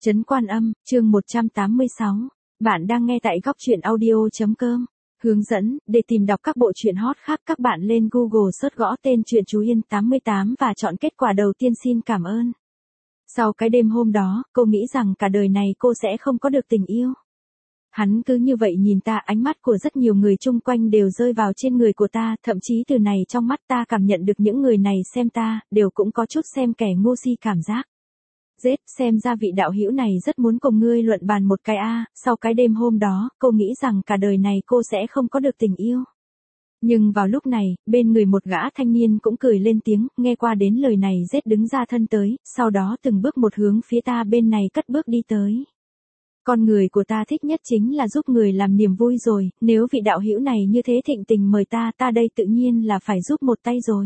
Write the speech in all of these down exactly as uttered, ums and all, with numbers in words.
Trấn Quan Âm, chương một trăm tám mươi sáu. Bạn đang nghe tại góc truyện audio.com. Hướng dẫn, để tìm đọc các bộ truyện hot khác các bạn lên Google search gõ tên truyện Chú Yên tám mươi tám và chọn kết quả đầu tiên xin cảm ơn. Sau cái đêm hôm đó, cô nghĩ rằng cả đời này cô sẽ không có được tình yêu. Hắn cứ như vậy nhìn ta, ánh mắt của rất nhiều người chung quanh đều rơi vào trên người của ta, thậm chí từ này trong mắt ta cảm nhận được những người này xem ta, đều cũng có chút xem kẻ ngu si cảm giác. Rết, xem ra vị đạo hữu này rất muốn cùng ngươi luận bàn một cái a. Sau cái đêm hôm đó, cô nghĩ rằng cả đời này cô sẽ không có được tình yêu. Nhưng vào lúc này, bên người một gã thanh niên cũng cười lên tiếng, nghe qua đến lời này Rết đứng ra thân tới, sau đó từng bước một hướng phía ta bên này cất bước đi tới. Con người của ta thích nhất chính là giúp người làm niềm vui rồi, nếu vị đạo hữu này như thế thịnh tình mời ta, ta đây tự nhiên là phải giúp một tay rồi.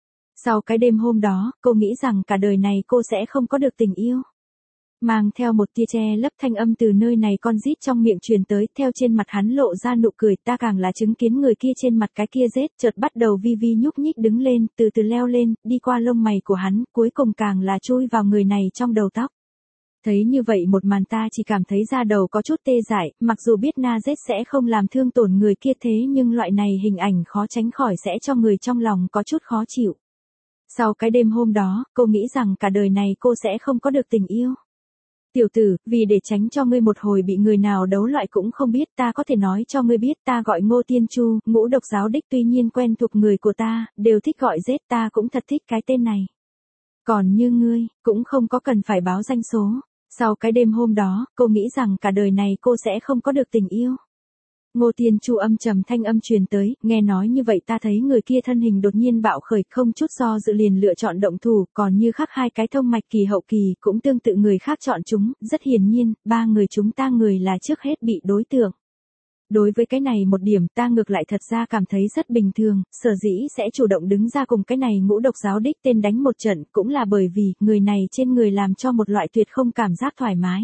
Sau cái đêm hôm đó, cô nghĩ rằng cả đời này cô sẽ không có được tình yêu. Mang theo một tia che lấp thanh âm từ nơi này con rít trong miệng truyền tới, theo trên mặt hắn lộ ra nụ cười, ta càng là chứng kiến người kia trên mặt cái kia rết, chợt bắt đầu vi vi nhúc nhích đứng lên, từ từ leo lên, đi qua lông mày của hắn, cuối cùng càng là chui vào người này trong đầu tóc. Thấy như vậy một màn ta chỉ cảm thấy da đầu có chút tê dại, mặc dù biết na rết sẽ không làm thương tổn người kia thế nhưng loại này hình ảnh khó tránh khỏi sẽ cho người trong lòng có chút khó chịu. Sau cái đêm hôm đó, cô nghĩ rằng cả đời này cô sẽ không có được tình yêu. Tiểu tử, vì để tránh cho ngươi một hồi bị người nào đấu loại cũng không biết, ta có thể nói cho ngươi biết, ta gọi Ngô Tiên Chu, ngũ độc giáo đích, tuy nhiên quen thuộc người của ta, đều thích gọi rết, ta cũng thật thích cái tên này. Còn như ngươi, cũng không có cần phải báo danh số. Sau cái đêm hôm đó, cô nghĩ rằng cả đời này cô sẽ không có được tình yêu. Ngô Tiên Chu âm trầm thanh âm truyền tới, nghe nói như vậy ta thấy người kia thân hình đột nhiên bạo khởi, không chút do dự liền lựa chọn động thủ, còn như khác hai cái thông mạch kỳ hậu kỳ cũng tương tự người khác chọn chúng, rất hiển nhiên, ba người chúng ta người là trước hết bị đối tượng. Đối với cái này một điểm ta ngược lại thật ra cảm thấy rất bình thường, sở dĩ sẽ chủ động đứng ra cùng cái này ngũ độc giáo đích tên đánh một trận cũng là bởi vì người này trên người làm cho một loại tuyệt không cảm giác thoải mái.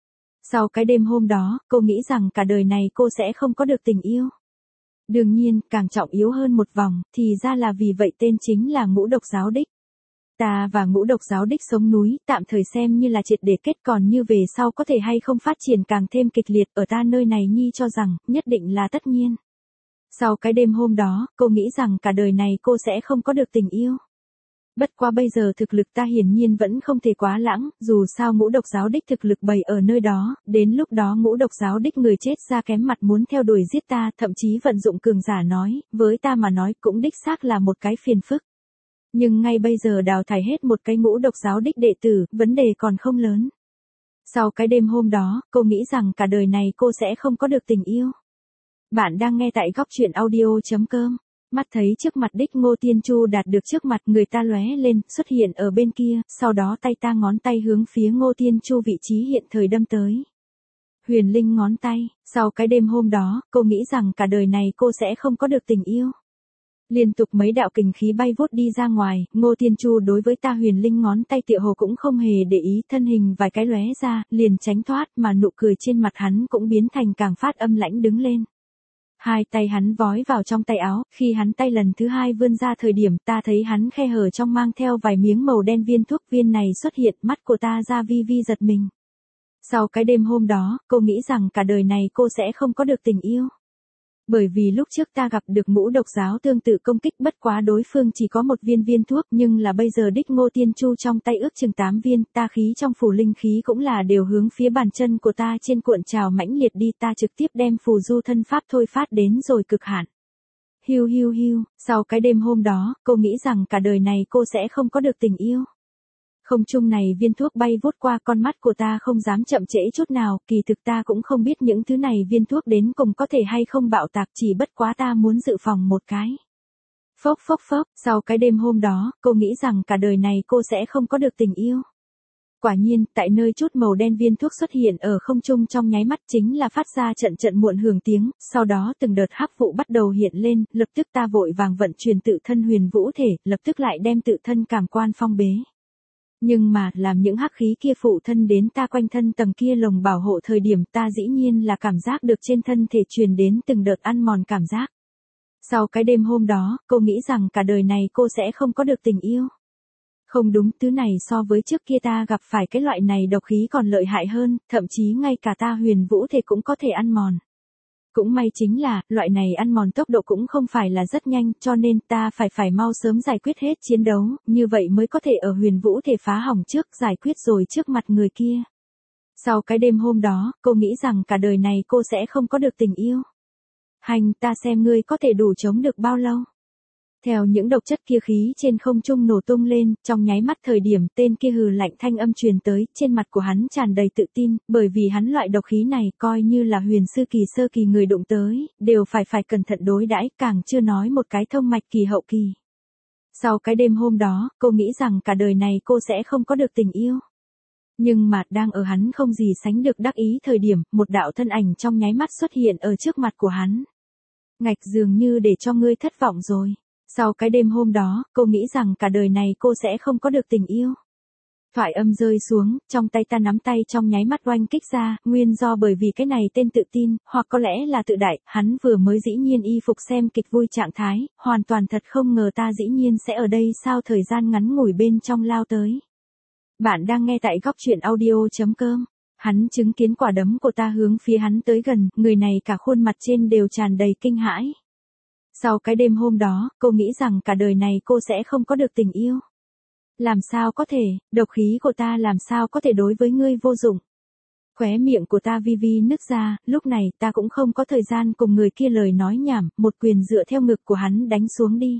Sau cái đêm hôm đó, cô nghĩ rằng cả đời này cô sẽ không có được tình yêu. Đương nhiên, càng trọng yếu hơn một vòng, thì ra là vì vậy tên chính là ngũ độc giáo đích. Ta và ngũ độc giáo đích sống núi, tạm thời xem như là triệt để kết, còn như về sau có thể hay không phát triển càng thêm kịch liệt, ở ta nơi này nhi cho rằng, nhất định là tất nhiên. Sau cái đêm hôm đó, cô nghĩ rằng cả đời này cô sẽ không có được tình yêu. Bất quá bây giờ thực lực ta hiển nhiên vẫn không thể quá lãng, dù sao ngũ độc giáo đích thực lực bày ở nơi đó, đến lúc đó ngũ độc giáo đích người chết ra kém mặt muốn theo đuổi giết ta, thậm chí vận dụng cường giả nói, với ta mà nói cũng đích xác là một cái phiền phức. Nhưng ngay bây giờ đào thải hết một cái ngũ độc giáo đích đệ tử, vấn đề còn không lớn. Sau cái đêm hôm đó, cô nghĩ rằng cả đời này cô sẽ không có được tình yêu. Bạn đang nghe tại góc truyện audio.com. Mắt thấy trước mặt đích Ngô Tiên Chu đạt được trước mặt, người ta lóe lên, xuất hiện ở bên kia, sau đó tay ta ngón tay hướng phía Ngô Tiên Chu vị trí hiện thời đâm tới. Huyền linh ngón tay, sau cái đêm hôm đó, cô nghĩ rằng cả đời này cô sẽ không có được tình yêu. Liên tục mấy đạo kình khí bay vút đi ra ngoài, Ngô Tiên Chu đối với ta huyền linh ngón tay tựa hồ cũng không hề để ý, thân hình vài cái lóe ra, liền tránh thoát, mà nụ cười trên mặt hắn cũng biến thành càng phát âm lãnh đứng lên. Hai tay hắn vói vào trong tay áo, khi hắn tay lần thứ hai vươn ra thời điểm ta thấy hắn khe hở trong mang theo vài miếng màu đen viên thuốc, viên này xuất hiện, mắt của ta ra vi vi giật mình. Sau cái đêm hôm đó, cô nghĩ rằng cả đời này cô sẽ không có được tình yêu. Bởi vì lúc trước ta gặp được ngũ độc giáo tương tự công kích, bất quá đối phương chỉ có một viên viên thuốc, nhưng là bây giờ đích Ngô Tiên Chu trong tay ước chừng tám viên, ta khí trong phù linh khí cũng là đều hướng phía bàn chân của ta trên cuộn trào mãnh liệt đi, ta trực tiếp đem phù du thân pháp thôi phát đến rồi cực hạn. Hiu hiu hiu, sau cái đêm hôm đó, cô nghĩ rằng cả đời này cô sẽ không có được tình yêu. Không trung này viên thuốc bay vút qua, con mắt của ta không dám chậm trễ chút nào, kỳ thực ta cũng không biết những thứ này viên thuốc đến cùng có thể hay không bạo tạc, chỉ bất quá ta muốn dự phòng một cái. Phốc phốc phốc, sau cái đêm hôm đó, cô nghĩ rằng cả đời này cô sẽ không có được tình yêu. Quả nhiên, tại nơi chút màu đen viên thuốc xuất hiện ở không trung trong nháy mắt chính là phát ra trận trận muộn hưởng tiếng, sau đó từng đợt hắc vụ bắt đầu hiện lên, lập tức ta vội vàng vận chuyển tự thân huyền vũ thể, lập tức lại đem tự thân cảm quan phong bế. Nhưng mà, làm những hắc khí kia phụ thân đến ta quanh thân tầng kia lồng bảo hộ thời điểm, ta dĩ nhiên là cảm giác được trên thân thể truyền đến từng đợt ăn mòn cảm giác. Sau cái đêm hôm đó, cô nghĩ rằng cả đời này cô sẽ không có được tình yêu. Không đúng, thứ này so với trước kia ta gặp phải cái loại này độc khí còn lợi hại hơn, thậm chí ngay cả ta huyền vũ thể cũng có thể ăn mòn. Cũng may chính là, loại này ăn mòn tốc độ cũng không phải là rất nhanh, cho nên ta phải phải mau sớm giải quyết hết chiến đấu, như vậy mới có thể ở huyền vũ thể phá hỏng trước, giải quyết rồi trước mặt người kia. Sau cái đêm hôm đó, cô nghĩ rằng cả đời này cô sẽ không có được tình yêu. Hành, ta xem ngươi có thể đủ chống được bao lâu. Theo những độc chất kia khí trên không trung nổ tung lên, trong nháy mắt thời điểm tên kia hừ lạnh thanh âm truyền tới, trên mặt của hắn tràn đầy tự tin, bởi vì hắn loại độc khí này coi như là huyền sư kỳ sơ kỳ người đụng tới, đều phải phải cẩn thận đối đãi, càng chưa nói một cái thông mạch kỳ hậu kỳ. Sau cái đêm hôm đó, cô nghĩ rằng cả đời này cô sẽ không có được tình yêu. Nhưng mà đang ở hắn không gì sánh được đắc ý thời điểm, một đạo thân ảnh trong nháy mắt xuất hiện ở trước mặt của hắn. Ngạch, dường như để cho ngươi thất vọng rồi. Sau cái đêm hôm đó, cô nghĩ rằng cả đời này cô sẽ không có được tình yêu. Thoại âm rơi xuống, trong tay ta nắm tay trong nháy mắt oanh kích ra, nguyên do bởi vì cái này tên tự tin, hoặc có lẽ là tự đại, hắn vừa mới dĩ nhiên y phục xem kịch vui trạng thái, hoàn toàn thật không ngờ ta dĩ nhiên sẽ ở đây sao thời gian ngắn ngủi bên trong lao tới. Bạn đang nghe tại góc truyện audio chấm com. Hắn chứng kiến quả đấm của ta hướng phía hắn tới gần, người này cả khuôn mặt trên đều tràn đầy kinh hãi. Sau cái đêm hôm đó, cô nghĩ rằng cả đời này cô sẽ không có được tình yêu. Làm sao có thể, độc khí của ta làm sao có thể đối với ngươi vô dụng. Khóe miệng của ta vi vi nứt ra, lúc này ta cũng không có thời gian cùng người kia lời nói nhảm, một quyền dựa theo ngực của hắn đánh xuống đi.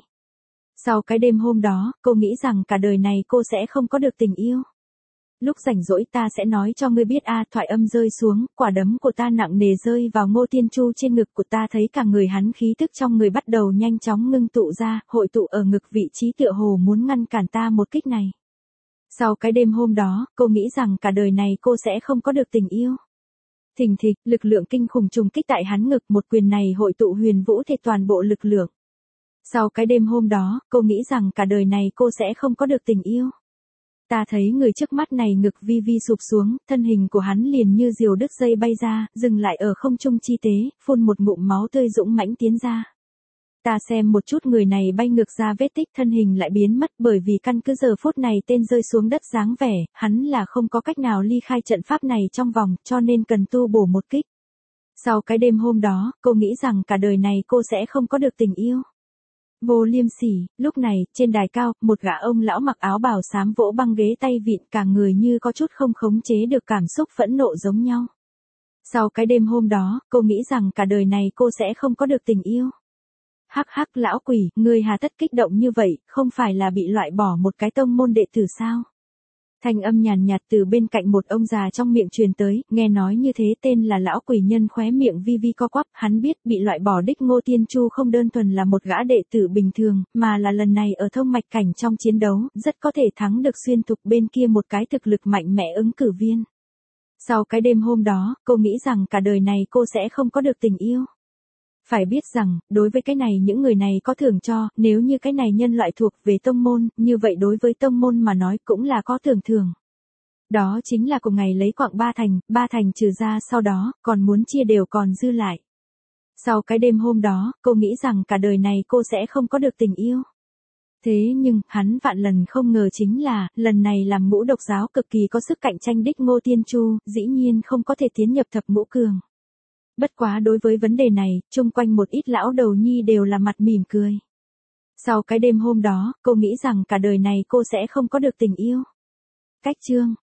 Sau cái đêm hôm đó, cô nghĩ rằng cả đời này cô sẽ không có được tình yêu. Lúc rảnh rỗi ta sẽ nói cho ngươi biết a. Thoại âm rơi xuống, quả đấm của ta nặng nề rơi vào Ngô Tiên Chu trên ngực của ta, thấy cả người hắn khí tức trong người bắt đầu nhanh chóng ngưng tụ ra, hội tụ ở ngực, vị trí tựa hồ muốn ngăn cản ta một kích này. Sau cái đêm hôm đó, cô nghĩ rằng cả đời này cô sẽ không có được tình yêu. Thình thịch, lực lượng kinh khủng trùng kích tại hắn ngực, một quyền này hội tụ huyền vũ thể toàn bộ lực lượng. Sau cái đêm hôm đó, cô nghĩ rằng cả đời này cô sẽ không có được tình yêu. Ta thấy người trước mắt này ngực vi vi sụp xuống, thân hình của hắn liền như diều đứt dây bay ra, dừng lại ở không trung chi tế, phun một ngụm máu tươi dũng mãnh tiến ra. Ta xem một chút người này bay ngược ra vết tích, thân hình lại biến mất, bởi vì căn cứ giờ phút này tên rơi xuống đất dáng vẻ, hắn là không có cách nào ly khai trận pháp này trong vòng, cho nên cần tu bổ một kích. Sau cái đêm hôm đó, cô nghĩ rằng cả đời này cô sẽ không có được tình yêu. Vô Liêm Sỉ, lúc này, trên đài cao, một gã ông lão mặc áo bào xám vỗ băng ghế tay vịn, cả người như có chút không khống chế được cảm xúc phẫn nộ giống nhau. Sau cái đêm hôm đó, cô nghĩ rằng cả đời này cô sẽ không có được tình yêu. Hắc hắc, lão quỷ, ngươi hà tất kích động như vậy, không phải là bị loại bỏ một cái tông môn đệ tử sao? Thanh âm nhàn nhạt từ bên cạnh một ông già trong miệng truyền tới, nghe nói như thế tên là lão quỷ nhân khóe miệng vi vi co quắp, hắn biết bị loại bỏ đích Ngô Tiên Chu không đơn thuần là một gã đệ tử bình thường, mà là lần này ở thông mạch cảnh trong chiến đấu, rất có thể thắng được xuyên thục bên kia một cái thực lực mạnh mẽ ứng cử viên. Sau cái đêm hôm đó, cô nghĩ rằng cả đời này cô sẽ không có được tình yêu. Phải biết rằng, đối với cái này những người này có thưởng cho, nếu như cái này nhân loại thuộc về tông môn, như vậy đối với tông môn mà nói cũng là có thưởng thưởng. Đó chính là cùng ngày lấy quặng ba thành, ba thành trừ ra sau đó, còn muốn chia đều còn dư lại. Sau cái đêm hôm đó, cô nghĩ rằng cả đời này cô sẽ không có được tình yêu. Thế nhưng, hắn vạn lần không ngờ chính là, lần này làm ngũ độc giáo cực kỳ có sức cạnh tranh đích Ngô Tiên Chu, dĩ nhiên không có thể tiến nhập thập ngũ cường. Bất quá đối với vấn đề này, chung quanh một ít lão đầu nhi đều là mặt mỉm cười. Sau cái đêm hôm đó, cô nghĩ rằng cả đời này cô sẽ không có được tình yêu. Cách chương